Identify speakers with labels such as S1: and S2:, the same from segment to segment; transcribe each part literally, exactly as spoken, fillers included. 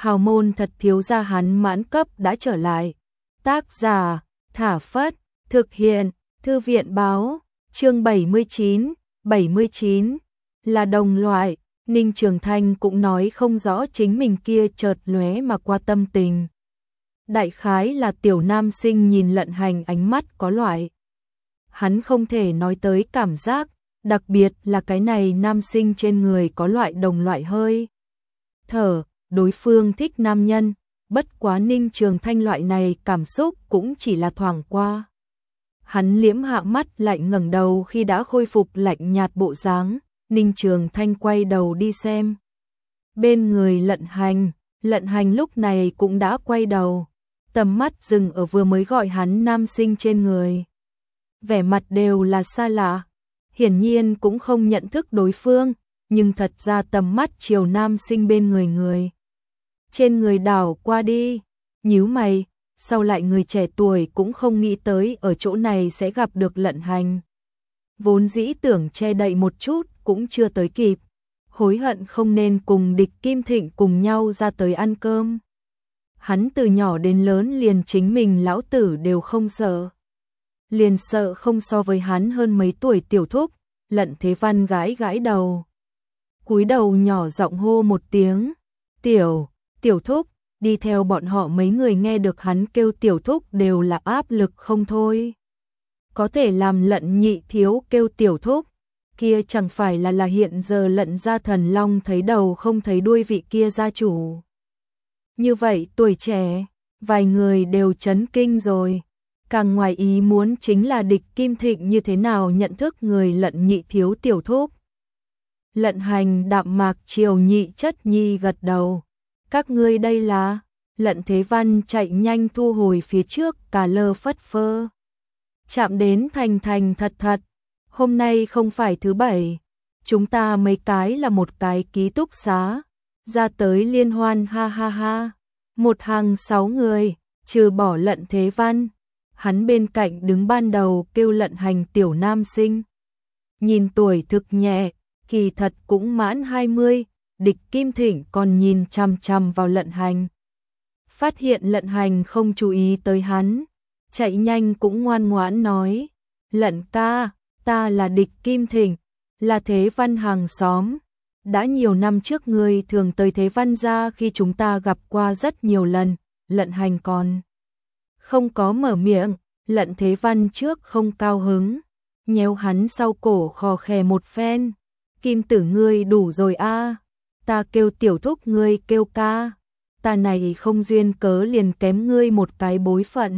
S1: hào môn thật thiếu gia hắn mãn cấp đã trở lại. Tác giả, Thả Phất, thực hiện, Thư viện báo, chương bảy mươi chín, bảy mươi chín, là đồng loại, Ninh Trường Thanh cũng nói không rõ chính mình kia chợt lóe mà qua tâm tình. Đại khái là tiểu nam sinh nhìn Lận Hành ánh mắt có loại. Hắn không thể nói tới cảm giác, đặc biệt là cái này nam sinh trên người có loại đồng loại hơi. Thở, đối phương thích nam nhân, bất quá Ninh Trường Thanh loại này cảm xúc cũng chỉ là thoảng qua. Hắn liễm hạ mắt lạnh ngẩng đầu khi đã khôi phục lạnh nhạt bộ dáng, Ninh Trường Thanh quay đầu đi xem. Bên người Lận Hành, Lận Hành lúc này cũng đã quay đầu, tầm mắt dừng ở vừa mới gọi hắn nam sinh trên người. Vẻ mặt đều là xa lạ, hiển nhiên cũng không nhận thức đối phương, nhưng thật ra tầm mắt chiều nam sinh bên người người. Trên người đảo qua đi, nhíu mày, sau lại người trẻ tuổi cũng không nghĩ tới ở chỗ này sẽ gặp được Lận Hành. Vốn dĩ tưởng che đậy một chút cũng chưa tới kịp, hối hận không nên cùng Địch Kim Thịnh cùng nhau ra tới ăn cơm. Hắn từ nhỏ đến lớn liền chính mình lão tử đều không sợ. Liền sợ không so với hắn hơn mấy tuổi tiểu thúc, Lận Thế Văn gãi gãi đầu. Cúi đầu nhỏ giọng hô một tiếng, tiểu, tiểu thúc, đi theo bọn họ mấy người nghe được hắn kêu tiểu thúc đều là áp lực không thôi. Có thể làm Lận nhị thiếu kêu tiểu thúc, kia chẳng phải là là hiện giờ Lận gia thần long thấy đầu không thấy đuôi vị kia gia chủ. Như vậy tuổi trẻ, vài người đều chấn kinh rồi. Càng ngoài ý muốn chính là Địch Kim Thịnh như thế nào nhận thức người Lận nhị thiếu tiểu thúc. Lận Hành đạm mạc chiều nhị chất nhi gật đầu. Các ngươi đây là, Lận Thế Văn chạy nhanh thu hồi phía trước cà lơ phất phơ. Chạm đến thành thành thật thật, hôm nay không phải thứ bảy, chúng ta mấy cái là một cái ký túc xá, ra tới liên hoan ha ha ha, một hàng sáu người, trừ bỏ Lận Thế Văn, hắn bên cạnh đứng ban đầu kêu Lận Hành tiểu nam sinh. Nhìn tuổi thực nhẹ, kỳ thật cũng mãn hai mươi, Địch Kim Thịnh còn nhìn chằm chằm vào Lận Hành. Phát hiện Lận Hành không chú ý tới hắn, chạy nhanh cũng ngoan ngoãn nói, Lận ca, ta là Địch Kim Thịnh, là Thế Văn hàng xóm. Đã nhiều năm trước ngươi thường tới Thế Văn gia khi chúng ta gặp qua rất nhiều lần, Lận Hành còn không có mở miệng, Lận Thế Văn trước không cao hứng, nhéo hắn sau cổ khò khè một phen, Kim tử ngươi đủ rồi a, ta kêu tiểu thúc ngươi kêu ca, ta này không duyên cớ liền kém ngươi một cái bối phận.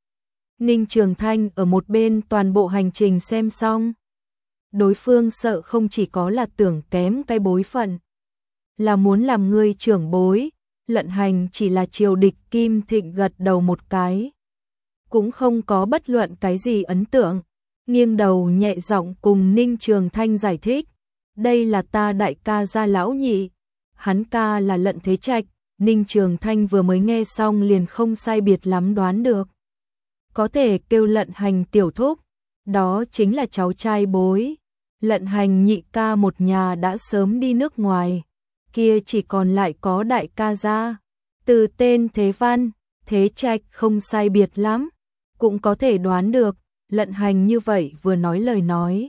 S1: Ninh Trường Thanh ở một bên toàn bộ hành trình xem xong. Đối phương sợ không chỉ có là tưởng kém cái bối phận, là muốn làm ngươi trưởng bối, Lận Hành chỉ là chiều Địch Kim Thịnh gật đầu một cái. Cũng không có bất luận cái gì ấn tượng, nghiêng đầu nhẹ giọng cùng Ninh Trường Thanh giải thích, đây là ta đại ca gia lão nhị, hắn ca là Lận Thế Trạch. Ninh Trường Thanh vừa mới nghe xong liền không sai biệt lắm đoán được. Có thể kêu Lận Hành tiểu thúc, đó chính là cháu trai bối. Lận Hành nhị ca một nhà đã sớm đi nước ngoài, kia chỉ còn lại có đại ca gia. Từ tên Thế Văn, Thế Trạch không sai biệt lắm, cũng có thể đoán được, Lận Hành như vậy vừa nói lời nói.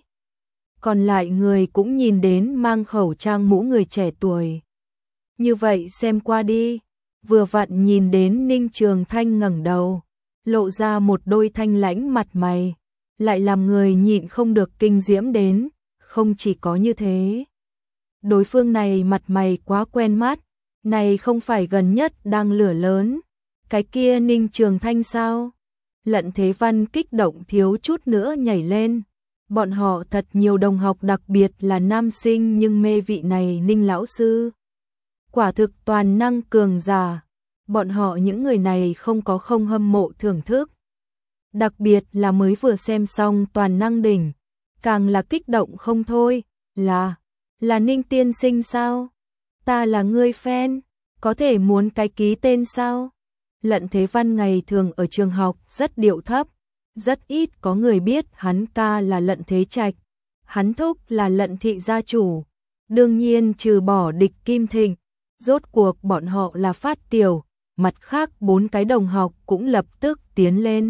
S1: Còn lại người cũng nhìn đến mang khẩu trang mũ người trẻ tuổi. Như vậy xem qua đi, vừa vặn nhìn đến Ninh Trường Thanh ngẩng đầu, lộ ra một đôi thanh lãnh mặt mày, lại làm người nhịn không được kinh diễm đến, không chỉ có như thế. Đối phương này mặt mày quá quen mắt, này không phải gần nhất đang lửa lớn, cái kia Ninh Trường Thanh sao? Lận Thế Văn kích động thiếu chút nữa nhảy lên, bọn họ thật nhiều đồng học đặc biệt là nam sinh nhưng mê vị này Ninh lão sư. Quả thực toàn năng cường giả, bọn họ những người này không có không hâm mộ thưởng thức. Đặc biệt là mới vừa xem xong toàn năng đỉnh, càng là kích động không thôi, là, là Ninh tiên sinh sao? Ta là ngươi fan, có thể muốn cái ký tên sao? Lận Thế Văn ngày thường ở trường học rất điệu thấp, rất ít có người biết hắn ca là Lận Thế Trạch, hắn thúc là Lận thị gia chủ. Đương nhiên trừ bỏ Địch Kim Thịnh, Rốt cuộc bọn họ là Phát Tiểu, mặt khác bốn cái đồng học cũng lập tức tiến lên.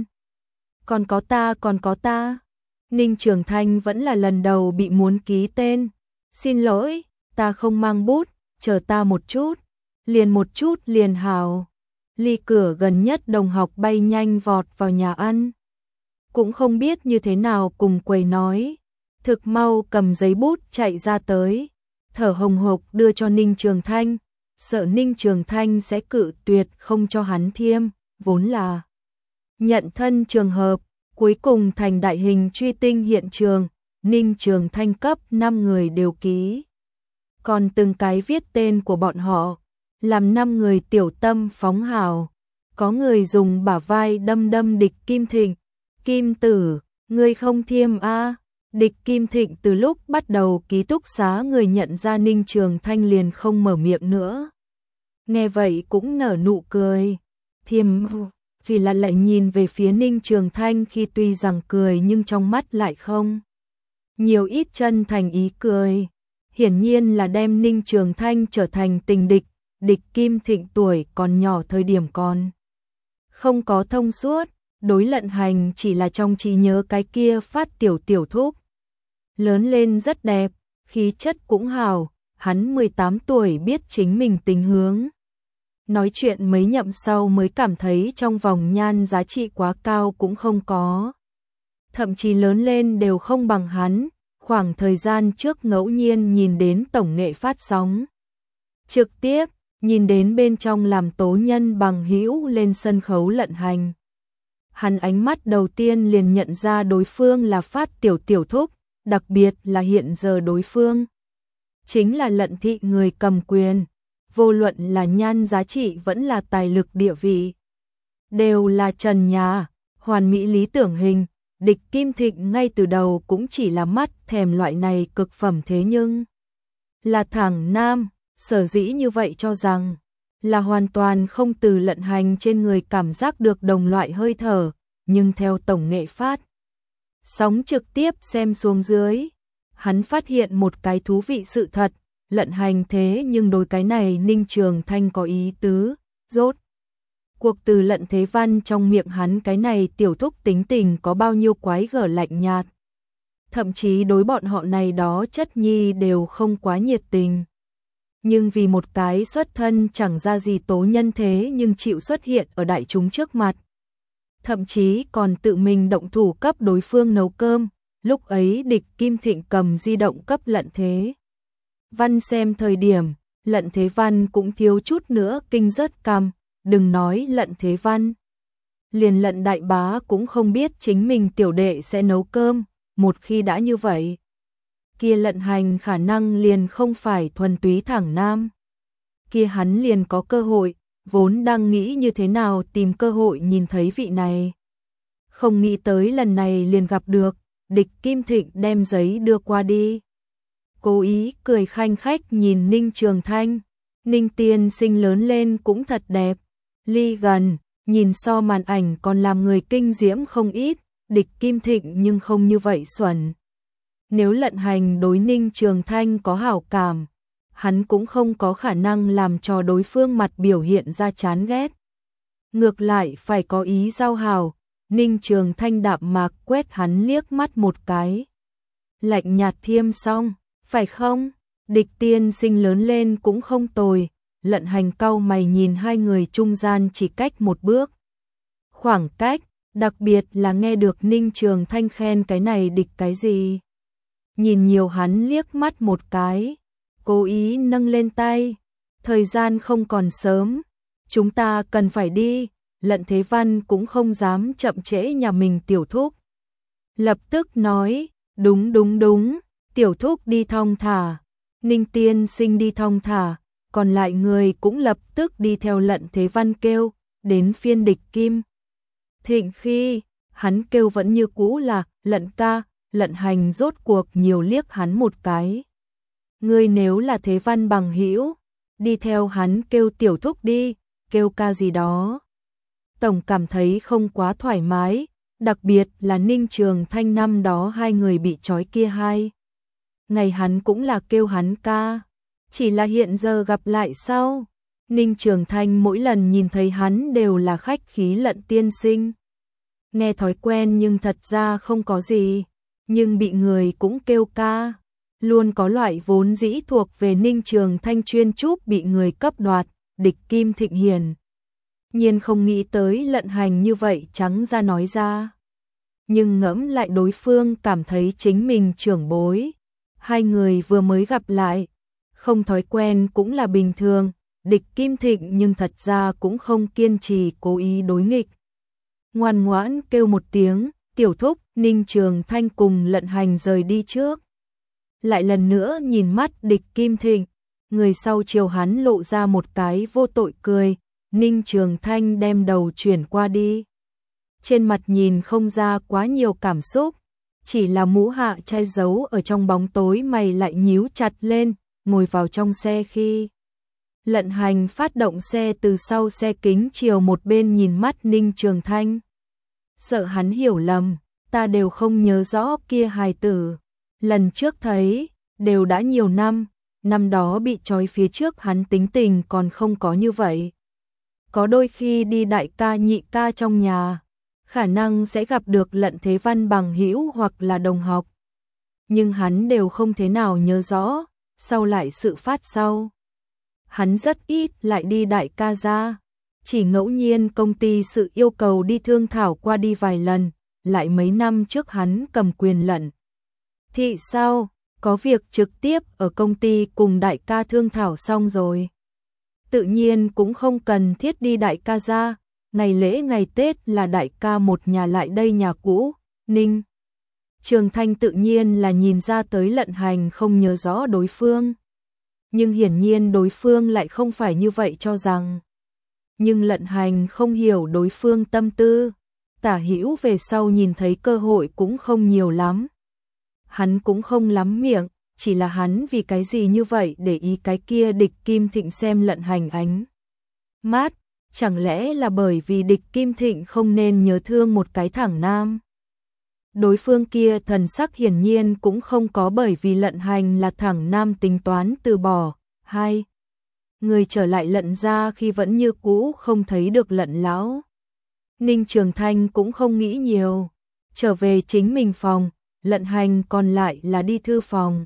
S1: Còn có ta, còn có ta. Ninh Trường Thanh vẫn là lần đầu bị muốn ký tên. Xin lỗi, ta không mang bút, chờ ta một chút. Liền một chút liền hào. Ly cửa gần nhất đồng học bay nhanh vọt vào nhà ăn. Cũng không biết như thế nào cùng quầy nói. Thực mau cầm giấy bút chạy ra tới. Thở hồng hộc đưa cho Ninh Trường Thanh. Sợ Ninh Trường Thanh sẽ cự tuyệt không cho hắn thiêm. Vốn là nhận thân trường hợp. Cuối cùng thành đại hình truy tinh hiện trường. Ninh Trường Thanh cấp năm người đều ký. Còn từng cái viết tên của bọn họ. Làm năm người tiểu tâm phóng hào. Có người dùng bả vai đâm đâm Địch Kim Thịnh. Kim tử, ngươi không thiêm a? Địch Kim Thịnh từ lúc bắt đầu ký túc xá người nhận ra Ninh Trường Thanh liền không mở miệng nữa. Nghe vậy cũng nở nụ cười. Thiêm chỉ là lại nhìn về phía Ninh Trường Thanh khi tuy rằng cười nhưng trong mắt lại không. Nhiều ít chân thành ý cười. Hiển nhiên là đem Ninh Trường Thanh trở thành tình địch. Địch Kim Thịnh tuổi còn nhỏ thời điểm còn không có thông suốt, đối Lận Hành chỉ là trong trí nhớ cái kia Phát Tiểu tiểu thúc. Lớn lên rất đẹp, khí chất cũng hào, hắn mười tám tuổi biết chính mình tính hướng. Nói chuyện mấy nhậm sau mới cảm thấy trong vòng nhan giá trị quá cao cũng không có. Thậm chí lớn lên đều không bằng hắn, khoảng thời gian trước ngẫu nhiên nhìn đến tổng nghệ phát sóng. Trực tiếp, nhìn đến bên trong làm tố nhân bằng hữu lên sân khấu Lận Hành. Hắn ánh mắt đầu tiên liền nhận ra đối phương là Phát Tiểu tiểu thúc, đặc biệt là hiện giờ đối phương. Chính là Lận thị người cầm quyền, vô luận là nhan giá trị vẫn là tài lực địa vị. Đều là trần nhà, hoàn mỹ lý tưởng hình, Địch Kim Thịnh ngay từ đầu cũng chỉ là mắt thèm loại này cực phẩm thế nhưng. Là thẳng nam. Sở dĩ như vậy cho rằng là hoàn toàn không từ Lận Hành trên người cảm giác được đồng loại hơi thở, nhưng theo tổng nghệ phát sóng trực tiếp xem xuống dưới, hắn phát hiện một cái thú vị sự thật, Lận Hành thế nhưng đối cái này Ninh Trường Thanh có ý tứ, rốt. Cuộc từ Lận Thế Văn trong miệng hắn cái này tiểu thúc tính tình có bao nhiêu quái gở lạnh nhạt. Thậm chí đối bọn họ này đó chất nhi đều không quá nhiệt tình. Nhưng vì một cái xuất thân chẳng ra gì tố nhân thế nhưng chịu xuất hiện ở đại chúng trước mặt. Thậm chí còn tự mình động thủ cấp đối phương nấu cơm, lúc ấy Địch Kim Thịnh cầm di động cấp Lận Thế Văn xem thời điểm, Lận Thế Văn cũng thiếu chút nữa kinh rớt cằm, đừng nói Lận Thế Văn. Liền Lận đại bá cũng không biết chính mình tiểu đệ sẽ nấu cơm, một khi đã như vậy. Kia Lận Hành khả năng liền không phải thuần túy thẳng nam. Kia hắn liền có cơ hội, vốn đang nghĩ như thế nào tìm cơ hội nhìn thấy vị này. Không nghĩ tới lần này liền gặp được, Địch Kim Thịnh đem giấy đưa qua đi. Cố ý cười khanh khách nhìn Ninh Trường Thanh, Ninh tiên sinh lớn lên cũng thật đẹp. Ly gần, nhìn so màn ảnh còn làm người kinh diễm không ít, Địch Kim Thịnh nhưng không như vậy xuẩn. Nếu Lận Hành đối Ninh Trường Thanh có hảo cảm, hắn cũng không có khả năng làm cho đối phương mặt biểu hiện ra chán ghét. Ngược lại phải có ý giao hảo, Ninh Trường Thanh đạm mạc quét hắn liếc mắt một cái. Lạnh nhạt thiêm xong, phải không? Địch tiên sinh lớn lên cũng không tồi, Lận Hành cau mày nhìn hai người trung gian chỉ cách một bước. Khoảng cách, đặc biệt là nghe được Ninh Trường Thanh khen cái này địch cái gì. Nhìn nhiều hắn liếc mắt một cái, cố ý nâng lên tay. Thời gian không còn sớm, chúng ta cần phải đi. Lận Thế Văn cũng không dám chậm trễ nhà mình tiểu thúc. Lập tức nói, đúng đúng đúng, tiểu thúc đi thong thả, Ninh tiên sinh đi thong thả, còn lại người cũng lập tức đi theo Lận Thế Văn kêu, đến phiên Địch Kim Thịnh khi, hắn kêu vẫn như cũ là, Lận ca. Lận Hành rốt cuộc nhiều liếc hắn một cái. Ngươi nếu là Thế Văn bằng hữu, đi theo hắn kêu tiểu thúc đi, kêu ca gì đó. Tổng cảm thấy không quá thoải mái, đặc biệt là Ninh Trường Thanh năm đó hai người bị trói kia hai. Ngày hắn cũng là kêu hắn ca. Chỉ là hiện giờ gặp lại sau. Ninh Trường Thanh mỗi lần nhìn thấy hắn đều là khách khí Lận tiên sinh. Nghe thói quen nhưng thật ra không có gì, nhưng bị người cũng kêu ca. Luôn có loại vốn dĩ thuộc về Ninh Trường Thanh chuyên chúp bị người cấp đoạt, địch Kim Thịnh hiền nhiên không nghĩ tới Lận Hành như vậy trắng ra nói ra. Nhưng ngẫm lại đối phương cảm thấy chính mình trưởng bối. Hai người vừa mới gặp lại, không thói quen cũng là bình thường, địch Kim Thịnh nhưng thật ra cũng không kiên trì cố ý đối nghịch. Ngoan ngoãn kêu một tiếng, tiểu thúc, Ninh Trường Thanh cùng Lận Hành rời đi trước. Lại lần nữa nhìn mắt địch Kim Thịnh, người sau chiều hắn lộ ra một cái vô tội cười, Ninh Trường Thanh đem đầu chuyển qua đi. Trên mặt nhìn không ra quá nhiều cảm xúc, chỉ là mũ hạ che giấu ở trong bóng tối mày lại nhíu chặt lên, ngồi vào trong xe khi Lận Hành phát động xe từ sau xe kính chiều một bên nhìn mắt Ninh Trường Thanh. Sợ hắn hiểu lầm, ta đều không nhớ rõ kia hài tử. Lần trước thấy, đều đã nhiều năm, năm đó bị trói phía trước hắn tính tình còn không có như vậy. Có đôi khi đi đại ca nhị ca trong nhà, khả năng sẽ gặp được Lận Thế Văn bằng hữu hoặc là đồng học. Nhưng hắn đều không thế nào nhớ rõ, sau lại sự phát sau. Hắn rất ít lại đi đại ca ra, chỉ ngẫu nhiên công ty sự yêu cầu đi thương thảo qua đi vài lần, lại mấy năm trước hắn cầm quyền Lận thị sau, có việc trực tiếp ở công ty cùng đại ca thương thảo xong rồi. Tự nhiên cũng không cần thiết đi đại ca ra, ngày lễ ngày Tết là đại ca một nhà lại đây nhà cũ, Ninh Trường Thanh tự nhiên là nhìn ra tới Lận Hành không nhớ rõ đối phương. Nhưng hiển nhiên đối phương lại không phải như vậy cho rằng. Nhưng Lận Hành không hiểu đối phương tâm tư, tả hữu về sau nhìn thấy cơ hội cũng không nhiều lắm. Hắn cũng không lắm miệng, chỉ là hắn vì cái gì như vậy để ý cái kia địch Kim Thịnh xem Lận Hành ánh mắt, chẳng lẽ là bởi vì địch Kim Thịnh không nên nhớ thương một cái thẳng nam. Đối phương kia thần sắc hiển nhiên cũng không có bởi vì Lận Hành là thẳng nam tính toán từ bỏ. Hai người trở lại Lận ra khi vẫn như cũ không thấy được Lận lão. Ninh Trường Thanh cũng không nghĩ nhiều, trở về chính mình phòng, Lận Hành còn lại là đi thư phòng.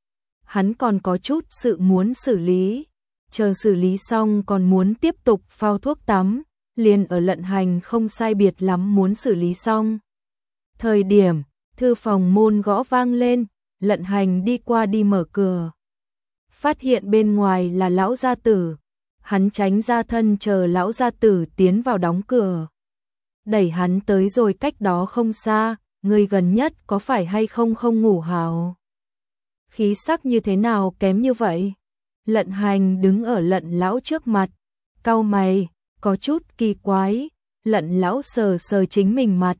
S1: Hắn còn có chút sự muốn xử lý, chờ xử lý xong còn muốn tiếp tục phao thuốc tắm, liền ở Lận Hành không sai biệt lắm muốn xử lý xong. Thời điểm, thư phòng môn gõ vang lên, Lận Hành đi qua đi mở cửa. Phát hiện bên ngoài là lão gia tử, hắn tránh ra thân chờ lão gia tử tiến vào đóng cửa. Đẩy hắn tới rồi cách đó không xa, người gần nhất có phải hay không không ngủ hào. Khí sắc như thế nào kém như vậy? Lận Hành đứng ở Lận lão trước mặt, cau mày, có chút kỳ quái, Lận lão sờ sờ chính mình mặt.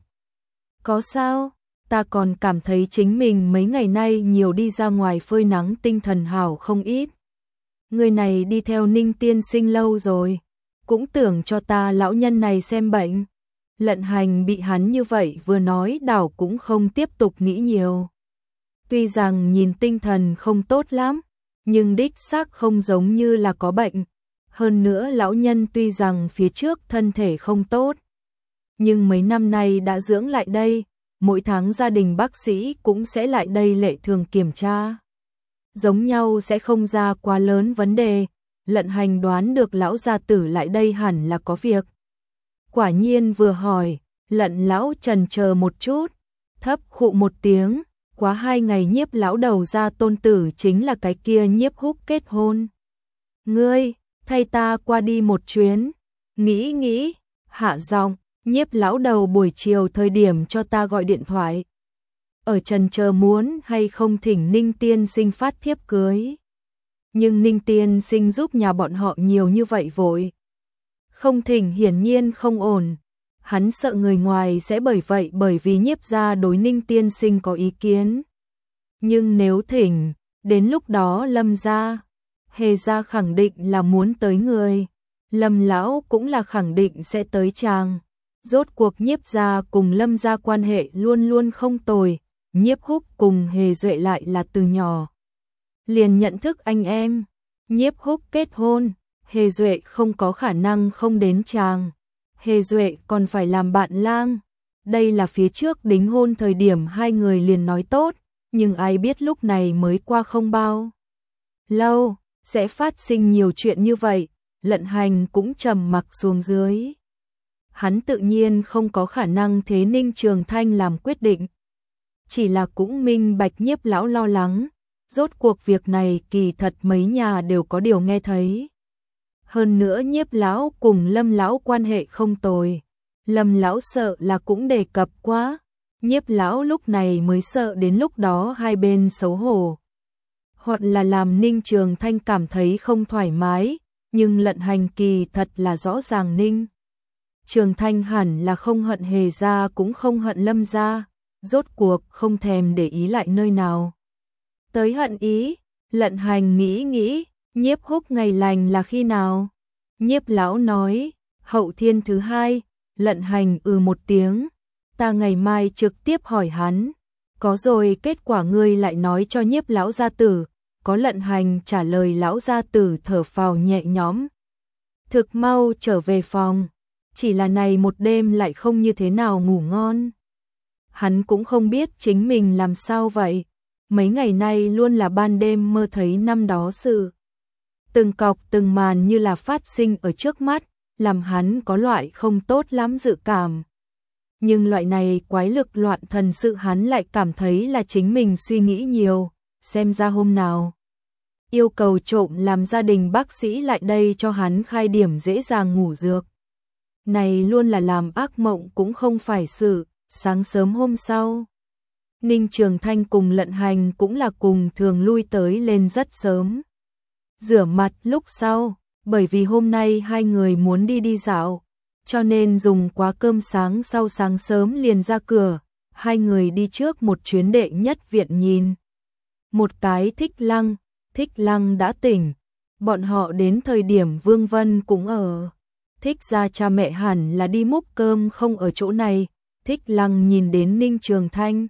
S1: Có sao? Ta còn cảm thấy chính mình mấy ngày nay nhiều đi ra ngoài phơi nắng tinh thần hảo không ít. Người này đi theo Ninh tiên sinh lâu rồi, cũng tưởng cho ta lão nhân này xem bệnh. Lận Hành bị hắn như vậy vừa nói đảo cũng không tiếp tục nghĩ nhiều. Tuy rằng nhìn tinh thần không tốt lắm, nhưng đích xác không giống như là có bệnh. Hơn nữa lão nhân tuy rằng phía trước thân thể không tốt, nhưng mấy năm nay đã dưỡng lại đây, mỗi tháng gia đình bác sĩ cũng sẽ lại đây lệ thường kiểm tra. Giống nhau sẽ không ra quá lớn vấn đề, Lận Hành đoán được lão gia tử lại đây hẳn là có việc. Quả nhiên vừa hỏi, Lận lão chần chờ một chút, thấp khụ một tiếng, quá hai ngày Nhiếp lão đầu ra tôn tử chính là cái kia Nhiếp Húc kết hôn. Ngươi, thay ta qua đi một chuyến, nghĩ nghĩ, hạ giọng, Nhiếp lão đầu buổi chiều thời điểm cho ta gọi điện thoại. Ở trần chờ muốn hay không thỉnh Ninh tiên sinh phát thiếp cưới. Nhưng Ninh tiên sinh giúp nhà bọn họ nhiều như vậy vội. Không thỉnh hiển nhiên không ổn. Hắn sợ người ngoài sẽ bởi vậy bởi vì Nhiếp gia đối Ninh tiên sinh có ý kiến. Nhưng nếu thỉnh, đến lúc đó Lâm gia, Hề gia khẳng định là muốn tới người. Lâm lão cũng là khẳng định sẽ tới chàng. Rốt cuộc Nhiếp gia cùng Lâm gia quan hệ luôn luôn không tồi, Nhiếp Húc cùng Hề Duệ lại là từ nhỏ liền nhận thức anh em, Nhiếp Húc kết hôn, Hề Duệ không có khả năng không đến chàng. Hề Duệ còn phải làm bạn lang. Đây là phía trước đính hôn thời điểm hai người liền nói tốt, nhưng ai biết lúc này mới qua không bao lâu, sẽ phát sinh nhiều chuyện như vậy. Lận Hành cũng trầm mặc xuống dưới. Hắn tự nhiên không có khả năng thế Ninh Trường Thanh làm quyết định. Chỉ là cũng minh bạch Nhiếp lão lo lắng, rốt cuộc việc này kỳ thật mấy nhà đều có điều nghe thấy. Hơn nữa Nhiếp lão cùng Lâm lão quan hệ không tồi. Lâm lão sợ là cũng đề cập quá. Nhiếp lão lúc này mới sợ đến lúc đó hai bên xấu hổ. Hoặc là làm Ninh Trường Thanh cảm thấy không thoải mái, nhưng Lận Hành kỳ thật là rõ ràng Ninh Trường Thanh hẳn là không hận Hề gia cũng không hận Lâm gia, rốt cuộc không thèm để ý lại nơi nào. Tới hận ý, Lận Hành nghĩ nghĩ, Nhiếp Húc ngày lành là khi nào? Nhiếp lão nói, hậu thiên thứ hai. Lận Hành ừ một tiếng, ta ngày mai trực tiếp hỏi hắn. Có rồi kết quả ngươi lại nói cho Nhiếp lão gia tử. Có Lận Hành trả lời, lão gia tử thở phào nhẹ nhõm. Thực mau trở về phòng, chỉ là này một đêm lại không như thế nào ngủ ngon. Hắn cũng không biết chính mình làm sao vậy, mấy ngày nay luôn là ban đêm mơ thấy năm đó sự. Từng cọc từng màn như là phát sinh ở trước mắt, làm hắn có loại không tốt lắm dự cảm. Nhưng loại này quái lực loạn thần sự hắn lại cảm thấy là chính mình suy nghĩ nhiều, xem ra hôm nào yêu cầu trộm làm gia đình bác sĩ lại đây cho hắn khai điểm dễ dàng ngủ dược. Này luôn là làm ác mộng cũng không phải sự. Sáng sớm hôm sau, Ninh Trường Thanh cùng Lận Hành cũng là cùng thường lui tới lên rất sớm. Rửa mặt lúc sau, bởi vì hôm nay hai người muốn đi đi dạo, cho nên dùng quá cơm sáng sau sáng sớm liền ra cửa, hai người đi trước một chuyến đệ nhất viện nhìn. Một cái Thích Lăng, Thích Lăng đã tỉnh, bọn họ đến thời điểm Vương Vân cũng ở. Thích gia cha mẹ hẳn là đi múc cơm không ở chỗ này. Thích Lăng nhìn đến Ninh Trường Thanh,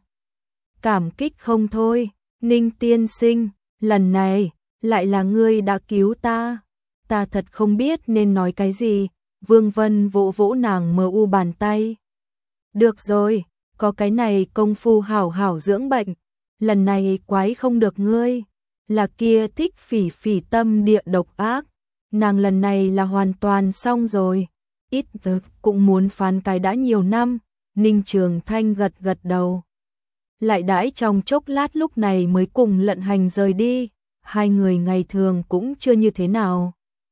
S1: cảm kích không thôi. Ninh tiên sinh, lần này lại là ngươi đã cứu ta, ta thật không biết nên nói cái gì. Vương Vân vỗ vỗ nàng mờ u bàn tay. Được rồi, có cái này công phu hảo hảo dưỡng bệnh, lần này quái không được ngươi. Là kia Thích Phỉ Phỉ tâm địa độc ác, nàng lần này là hoàn toàn xong rồi, ít nhất cũng muốn phán cái đã nhiều năm. Ninh Trường Thanh gật gật đầu. Lại đãi trong chốc lát lúc này mới cùng Lận Hành rời đi. Hai người ngày thường cũng chưa như thế nào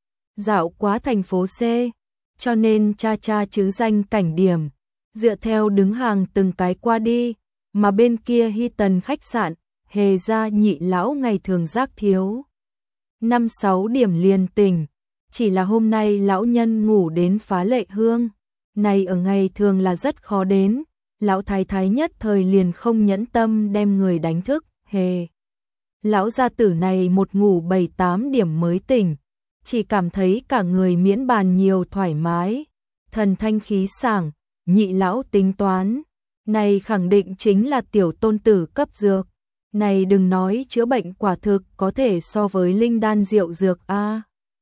S1: dạo quá thành phố C, cho nên cha cha chứ danh cảnh điểm, dựa theo đứng hàng từng cái qua đi. Mà bên kia Hy Tần khách sạn, Hề gia nhị lão ngày thường giác thiếu năm sáu điểm liền tỉnh, chỉ là hôm nay lão nhân ngủ đến phá lệ hương. Này ở ngày thường là rất khó đến, lão thái thái nhất thời liền không nhẫn tâm đem người đánh thức. Hề lão gia tử này một ngủ bảy tám điểm mới tỉnh, chỉ cảm thấy cả người miễn bàn nhiều thoải mái, thần thanh khí sảng. Nhị lão tính toán, này khẳng định chính là tiểu tôn tử cấp dược, này đừng nói chữa bệnh quả thực có thể so với linh đan rượu dược a.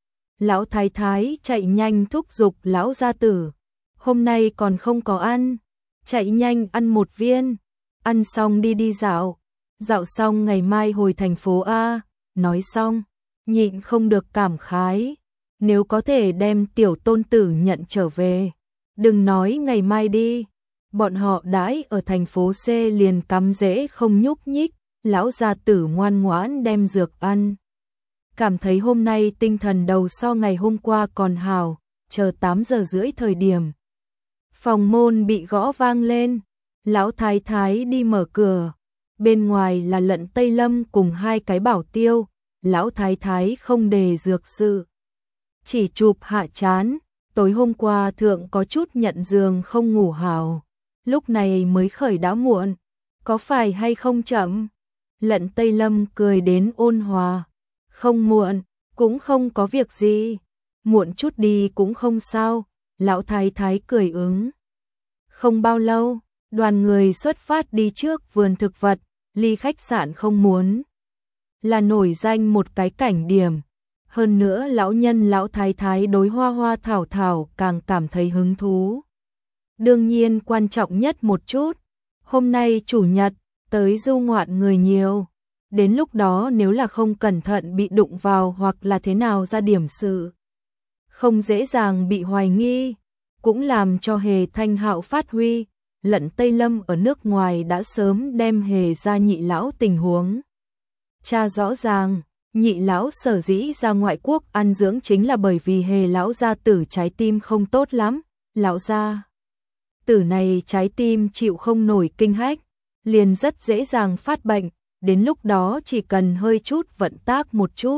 S1: Lão thái thái chạy nhanh thúc giục lão gia tử, hôm nay còn không có ăn, chạy nhanh ăn một viên, ăn xong đi đi dạo, dạo xong ngày mai hồi thành phố A. Nói xong, nhịn không được cảm khái, nếu có thể đem tiểu tôn tử nhận trở về, đừng nói ngày mai đi, bọn họ đãi ở thành phố C liền cắm rễ không nhúc nhích. Lão gia tử ngoan ngoãn đem dược ăn, cảm thấy hôm nay tinh thần đầu so ngày hôm qua còn hào. Chờ tám giờ rưỡi thời điểm, phòng môn bị gõ vang lên, lão thái thái đi mở cửa, bên ngoài là Lận Tây Lâm cùng hai cái bảo tiêu. Lão thái thái không đề dược sự, chỉ chụp hạ chán, tối hôm qua thượng có chút nhận giường không ngủ hào, lúc này mới khởi đã muộn, có phải hay không chậm? Lận Tây Lâm cười đến ôn hòa, không muộn, cũng không có việc gì, muộn chút đi cũng không sao. Lão thái thái cười ứng. Không bao lâu, đoàn người xuất phát đi trước vườn thực vật, ly khách sạn không muốn là nổi danh một cái cảnh điểm. Hơn nữa lão nhân lão thái thái đối hoa hoa thảo thảo càng cảm thấy hứng thú. Đương nhiên quan trọng nhất một chút, hôm nay chủ nhật, tới du ngoạn người nhiều. Đến lúc đó nếu là không cẩn thận bị đụng vào hoặc là thế nào ra điểm sự, không dễ dàng bị hoài nghi, cũng làm cho Hề Thanh Hạo phát huy. Lận Tây Lâm ở nước ngoài đã sớm đem Hề ra nhị lão tình huống tra rõ ràng. Nhị lão sở dĩ ra ngoại quốc ăn dưỡng chính là bởi vì Hề lão gia tử trái tim không tốt lắm. Lão gia tử này trái tim chịu không nổi kinh hách, liền rất dễ dàng phát bệnh, đến lúc đó chỉ cần hơi chút vận tác một chút.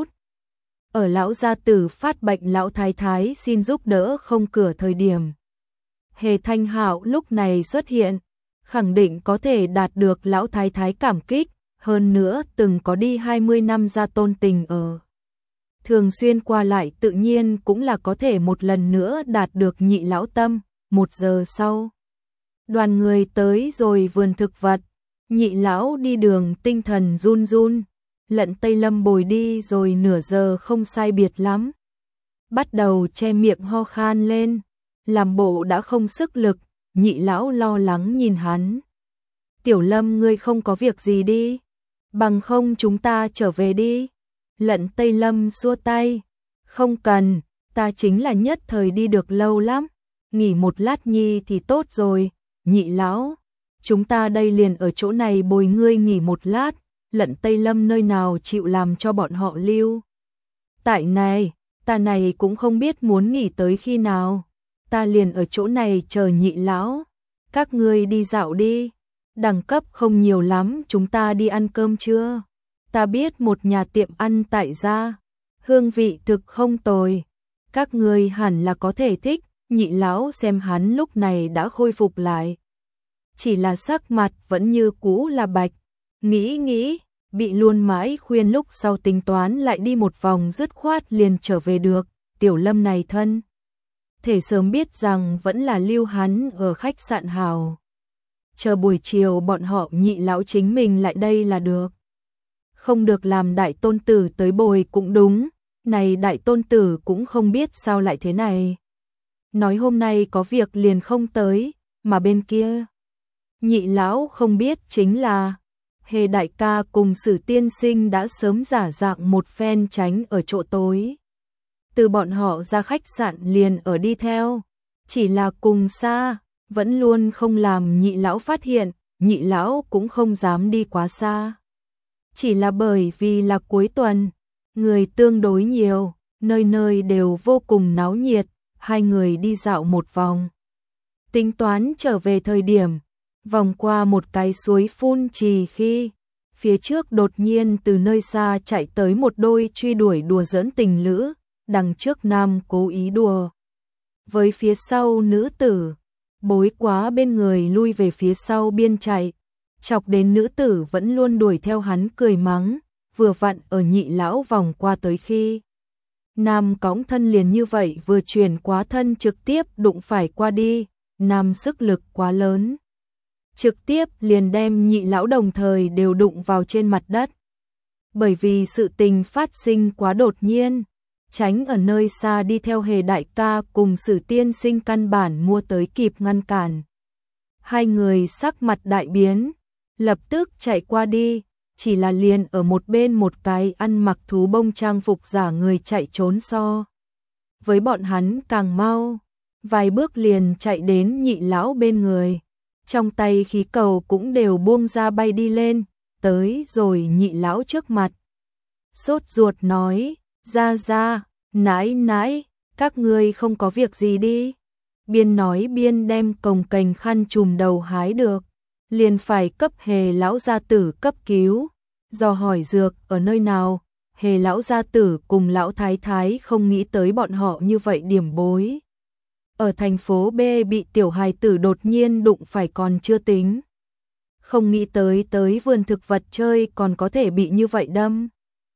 S1: Ở lão gia tử phát bệnh lão thái thái xin giúp đỡ không cửa thời điểm, Hề Thanh Hạo lúc này xuất hiện, khẳng định có thể đạt được lão thái thái cảm kích, hơn nữa từng có đi hai mươi năm gia tôn tình ở. Thường xuyên qua lại tự nhiên cũng là có thể một lần nữa đạt được nhị lão tâm. Một giờ sau, đoàn người tới rồi vườn thực vật, nhị lão đi đường tinh thần run run, Lận Tây Lâm bồi đi rồi nửa giờ không sai biệt lắm. Bắt đầu che miệng ho khan lên, làm bộ đã không sức lực, nhị lão lo lắng nhìn hắn. Tiểu Lâm ngươi không có việc gì đi, bằng không chúng ta trở về đi. Lận Tây Lâm xua tay, không cần, ta chính là nhất thời đi được lâu lắm, nghỉ một lát nhi thì tốt rồi. Nhị lão, chúng ta đây liền ở chỗ này bồi ngươi nghỉ một lát. Lận Tây Lâm nơi nào chịu làm cho bọn họ lưu tại này, ta này cũng không biết muốn nghỉ tới khi nào, ta liền ở chỗ này chờ nhị lão. Các ngươi đi dạo đi, đẳng cấp không nhiều lắm, chúng ta đi ăn cơm trưa. Ta biết một nhà tiệm ăn tại gia, hương vị thực không tồi, các ngươi hẳn là có thể thích. Nhị lão xem hắn lúc này đã khôi phục lại, chỉ là sắc mặt vẫn như cũ là bạch, nghĩ nghĩ, bị luôn mãi khuyên lúc sau tính toán lại đi một vòng dứt khoát liền trở về được. Tiểu Lâm này thân thể sớm biết rằng vẫn là lưu hắn ở khách sạn hào, chờ buổi chiều bọn họ nhị lão chính mình lại đây là được. Không được làm đại tôn tử tới bồi cũng đúng, này đại tôn tử cũng không biết sao lại thế này. Nói hôm nay có việc liền không tới, mà bên kia nhị lão không biết chính là Hề đại ca cùng Sử tiên sinh đã sớm giả dạng một phen tránh ở chỗ tối. Từ bọn họ ra khách sạn liền ở đi theo, chỉ là cùng xa, vẫn luôn không làm nhị lão phát hiện, nhị lão cũng không dám đi quá xa. Chỉ là bởi vì là cuối tuần, người tương đối nhiều, nơi nơi đều vô cùng náo nhiệt, hai người đi dạo một vòng. Tính toán trở về thời điểm, vòng qua một cái suối phun trì khi, phía trước đột nhiên từ nơi xa chạy tới một đôi truy đuổi đùa giỡn tình lữ, đằng trước nam cố ý đùa với phía sau nữ tử, bối quá bên người lui về phía sau biên chạy, chọc đến nữ tử vẫn luôn đuổi theo hắn cười mắng, vừa vặn ở nhị lão vòng qua tới khi. Nam cõng thân liền như vậy vừa chuyển quá thân trực tiếp đụng phải qua đi, nam sức lực quá lớn, trực tiếp liền đem nhị lão đồng thời đều đụng vào trên mặt đất. Bởi vì sự tình phát sinh quá đột nhiên, tránh ở nơi xa đi theo Hề đại ca cùng Sử tiên sinh căn bản mua tới kịp ngăn cản. Hai người sắc mặt đại biến, lập tức chạy qua đi, chỉ là liền ở một bên một cái ăn mặc thú bông trang phục giả người chạy trốn so với bọn hắn càng mau, vài bước liền chạy đến nhị lão bên người, trong tay khí cầu cũng đều buông ra bay đi lên, tới rồi nhị lão trước mặt. Sốt ruột nói, ra ra, nãi nãi, các ngươi không có việc gì đi. Biên nói biên đem cồng kềnh khăn trùm đầu hái được, liền phải cấp Hề lão gia tử cấp cứu, dò hỏi dược ở nơi nào. Hề lão gia tử cùng lão thái thái không nghĩ tới bọn họ như vậy điểm bối. Ở thành phố B bị tiểu hài tử đột nhiên đụng phải còn chưa tính, không nghĩ tới tới vườn thực vật chơi còn có thể bị như vậy đâm.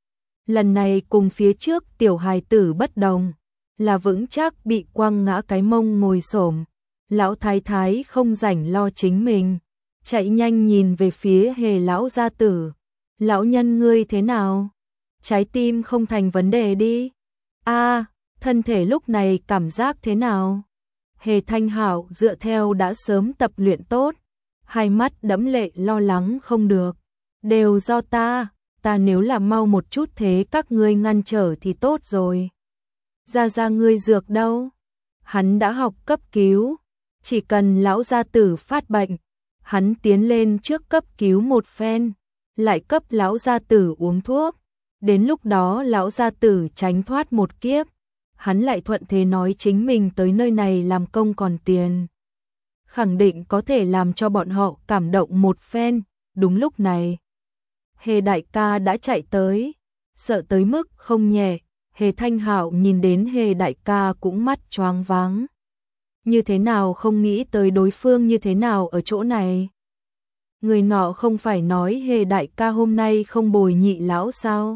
S1: Lần này cùng phía trước tiểu hài tử bất đồng, là vững chắc bị quăng ngã cái mông ngồi xổm. Lão thái thái không rảnh lo chính mình, chạy nhanh nhìn về phía Hề lão gia tử. Lão nhân ngươi thế nào? Trái tim không thành vấn đề đi. A, thân thể lúc này cảm giác thế nào? Hề Thanh Hạo dựa theo đã sớm tập luyện tốt, hai mắt đẫm lệ lo lắng không được. Đều do ta, ta nếu là mau một chút thế các ngươi ngăn trở thì tốt rồi. Ra ra ngươi dược đâu? Hắn đã học cấp cứu, chỉ cần lão gia tử phát bệnh, hắn tiến lên trước cấp cứu một phen, lại cấp lão gia tử uống thuốc. Đến lúc đó lão gia tử tránh thoát một kiếp, hắn lại thuận thế nói chính mình tới nơi này làm công còn tiền. Khẳng định có thể làm cho bọn họ cảm động một phen. Đúng lúc này, Hề đại ca đã chạy tới, sợ tới mức không nhẹ. Hề Thanh Hạo nhìn đến Hề đại ca cũng mắt choáng váng. Như thế nào không nghĩ tới đối phương như thế nào ở chỗ này? Người nọ không phải nói Hề đại ca hôm nay không bồi nhị lão sao?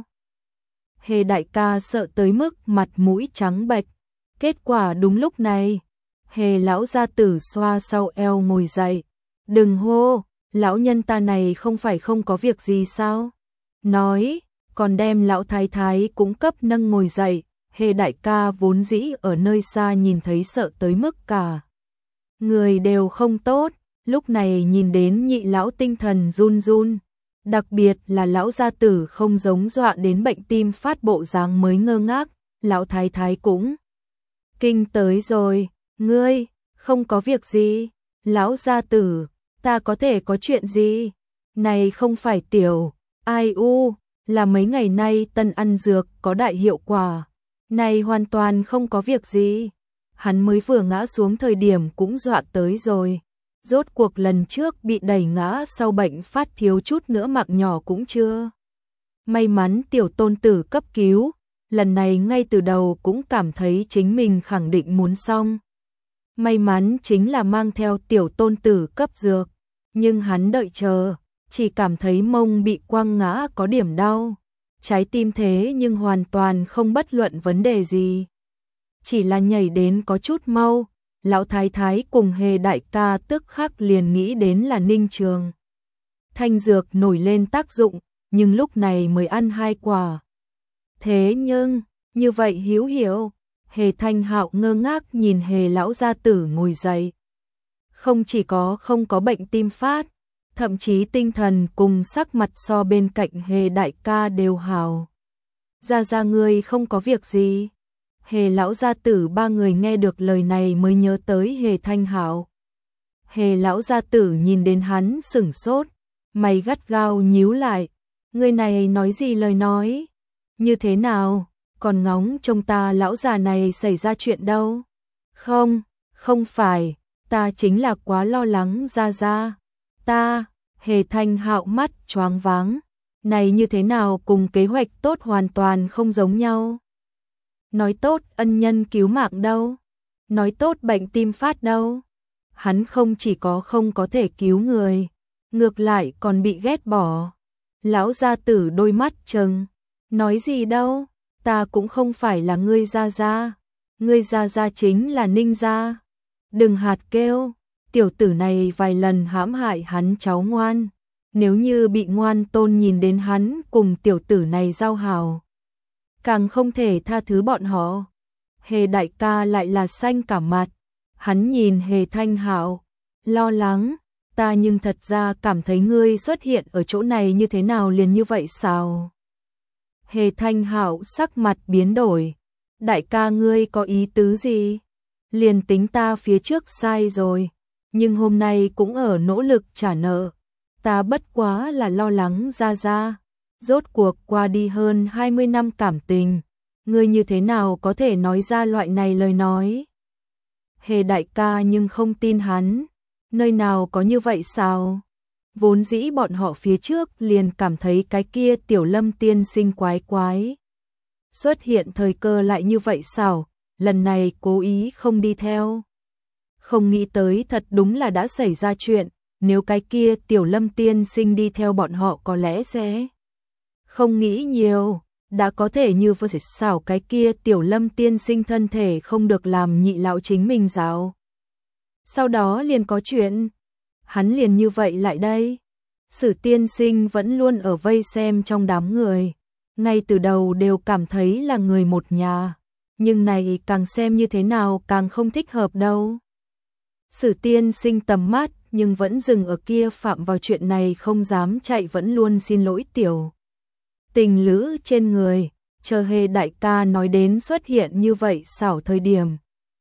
S1: Hề đại ca sợ tới mức mặt mũi trắng bệch. Kết quả đúng lúc này, Hề lão gia tử xoa sau eo ngồi dậy. Đừng hô, lão nhân ta này không phải không có việc gì sao? Nói, còn đem lão thái thái cũng cấp nâng ngồi dậy. Hề đại ca vốn dĩ ở nơi xa nhìn thấy sợ tới mức cả người đều không tốt, lúc này nhìn đến nhị lão tinh thần run run, đặc biệt là lão gia tử không giống dọa đến bệnh tim phát bộ dáng mới ngơ ngác, lão thái thái cũng kinh tới rồi. Ngươi không có việc gì? Lão gia tử, ta có thể có chuyện gì? Này không phải tiểu ai u, là mấy ngày nay tân ăn dược có đại hiệu quả. Này hoàn toàn không có việc gì. Hắn mới vừa ngã xuống thời điểm cũng dọa tới rồi. Rốt cuộc lần trước bị đẩy ngã sau bệnh phát thiếu chút nữa mạng nhỏ cũng chưa. May mắn tiểu tôn tử cấp cứu, lần này ngay từ đầu cũng cảm thấy chính mình khẳng định muốn xong. May mắn chính là mang theo tiểu tôn tử cấp dược, nhưng hắn đợi chờ, chỉ cảm thấy mông bị quăng ngã có điểm đau. Trái tim thế nhưng hoàn toàn không bất luận vấn đề gì. Chỉ là nhảy đến có chút mau, lão thái thái cùng Hề đại ca tức khắc liền nghĩ đến là Ninh Trường. Thanh dược nổi lên tác dụng, nhưng lúc này mới ăn hai quả. Thế nhưng, như vậy hiếu hiểu, Hề Thanh Hạo ngơ ngác nhìn Hề lão gia tử ngồi dậy. Không chỉ có không có bệnh tim phát, thậm chí tinh thần cùng sắc mặt so bên cạnh Hề đại ca đều hào. Ra ra ngươi không có việc gì. Hề lão gia tử ba người nghe được lời này mới nhớ tới Hề Thanh Hạo. Hề lão gia tử nhìn đến hắn sửng sốt, mày gắt gao nhíu lại. Người này nói gì lời nói? Như thế nào? Còn ngóng trông ta lão già này xảy ra chuyện đâu? Không, không phải, ta chính là quá lo lắng ra ra. Ta, Hề Thanh Hạo mắt choáng váng. Này như thế nào cùng kế hoạch tốt hoàn toàn không giống nhau? Nói tốt ân nhân cứu mạng đâu? Nói tốt bệnh tim phát đâu? Hắn không chỉ có không có thể cứu người, ngược lại còn bị ghét bỏ. Lão gia tử đôi mắt trừng. Nói gì đâu? Ta cũng không phải là ngươi gia gia. Ngươi gia gia chính là Ninh gia. Đừng hạt kêu. Tiểu tử này vài lần hãm hại hắn cháu ngoan. Nếu như bị ngoan tôn nhìn đến hắn cùng tiểu tử này giao hảo, càng không thể tha thứ bọn họ. Hề đại ca lại là xanh cả mặt. Hắn nhìn Hề Thanh Hạo, lo lắng. Ta nhưng thật ra cảm thấy ngươi xuất hiện ở chỗ này như thế nào liền như vậy sao? Hề Thanh Hạo sắc mặt biến đổi. Đại ca ngươi có ý tứ gì? Liền tính ta phía trước sai rồi, nhưng hôm nay cũng ở nỗ lực trả nợ. Ta bất quá là lo lắng ra ra. Rốt cuộc qua đi hơn hai mươi năm cảm tình, ngươi như thế nào có thể nói ra loại này lời nói? Hề đại ca nhưng không tin hắn. Nơi nào có như vậy sao? Vốn dĩ bọn họ phía trước liền cảm thấy cái kia tiểu Lâm tiên sinh quái quái. Xuất hiện thời cơ lại như vậy sao? Lần này cố ý không đi theo. Không nghĩ tới thật đúng là đã xảy ra chuyện. Nếu cái kia tiểu Lâm tiên sinh đi theo bọn họ có lẽ sẽ không nghĩ nhiều. Đã có thể như vừa xảo cái kia tiểu Lâm tiên sinh thân thể không được làm nhị lão chính mình giáo. Sau đó liền có chuyện. Hắn liền như vậy lại đây. Sử tiên sinh vẫn luôn ở vây xem trong đám người. Ngay từ đầu đều cảm thấy là người một nhà. Nhưng này càng xem như thế nào càng không thích hợp đâu. Sử tiên sinh tầm mắt nhưng vẫn dừng ở kia, phạm vào chuyện này không dám chạy, vẫn luôn xin lỗi tiểu tình lữ trên người, chờ Hề đại ca nói đến xuất hiện như vậy xảo thời điểm.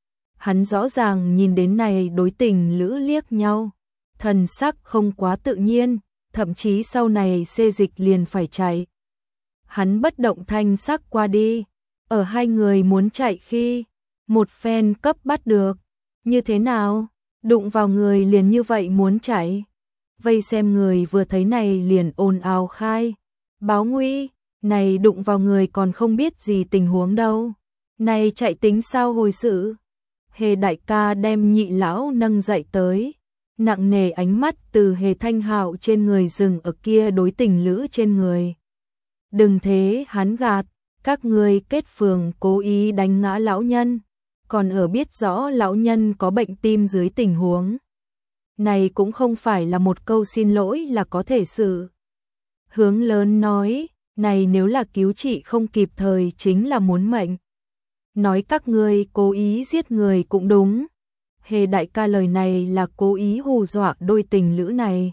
S1: Hắn rõ ràng nhìn đến này đối tình lữ liếc nhau, thần sắc không quá tự nhiên, thậm chí sau này xê dịch liền phải chạy. Hắn bất động thanh sắc qua đi, ở hai người muốn chạy khi, một phen cấp bắt được, như thế nào, đụng vào người liền như vậy muốn chạy. Vây xem người vừa thấy này liền ồn ào khai, báo nguy, này đụng vào người còn không biết gì tình huống đâu, này chạy tính sao hồi sự. Hề đại ca đem nhị lão nâng dậy tới, nặng nề ánh mắt từ Hề Thanh Hạo trên người dừng ở kia đối tình lữ trên người. Đừng thế hắn gạt, các ngươi kết phường cố ý đánh ngã lão nhân, còn ở biết rõ lão nhân có bệnh tim dưới tình huống. Này cũng không phải là một câu xin lỗi là có thể xử. Hướng lớn nói, này nếu là cứu trị không kịp thời chính là muốn mệnh. Nói các ngươi cố ý giết người cũng đúng. Hề đại ca lời này là cố ý hù dọa đôi tình lữ này.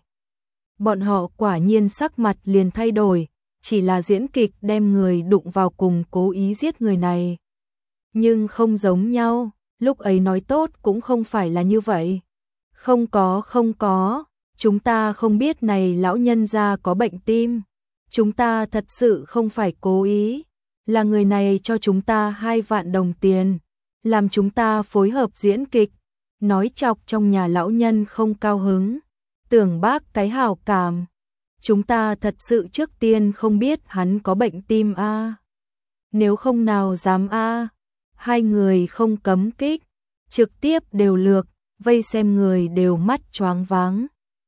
S1: Bọn họ quả nhiên sắc mặt liền thay đổi, chỉ là diễn kịch đem người đụng vào cùng cố ý giết người này. Nhưng không giống nhau, lúc ấy nói tốt cũng không phải là như vậy. Không có không có, chúng ta không biết này lão nhân gia có bệnh tim. Chúng ta thật sự không phải cố ý, là người này cho chúng ta hai vạn đồng tiền, làm chúng ta phối hợp diễn kịch, nói chọc trong nhà lão nhân không cao hứng, tưởng bác cái hảo cảm. Chúng ta thật sự trước tiên không biết hắn có bệnh tim a. À. Nếu không nào dám a. À. Hai người không cấm kích, trực tiếp đều lược, vây xem người đều mắt choáng váng.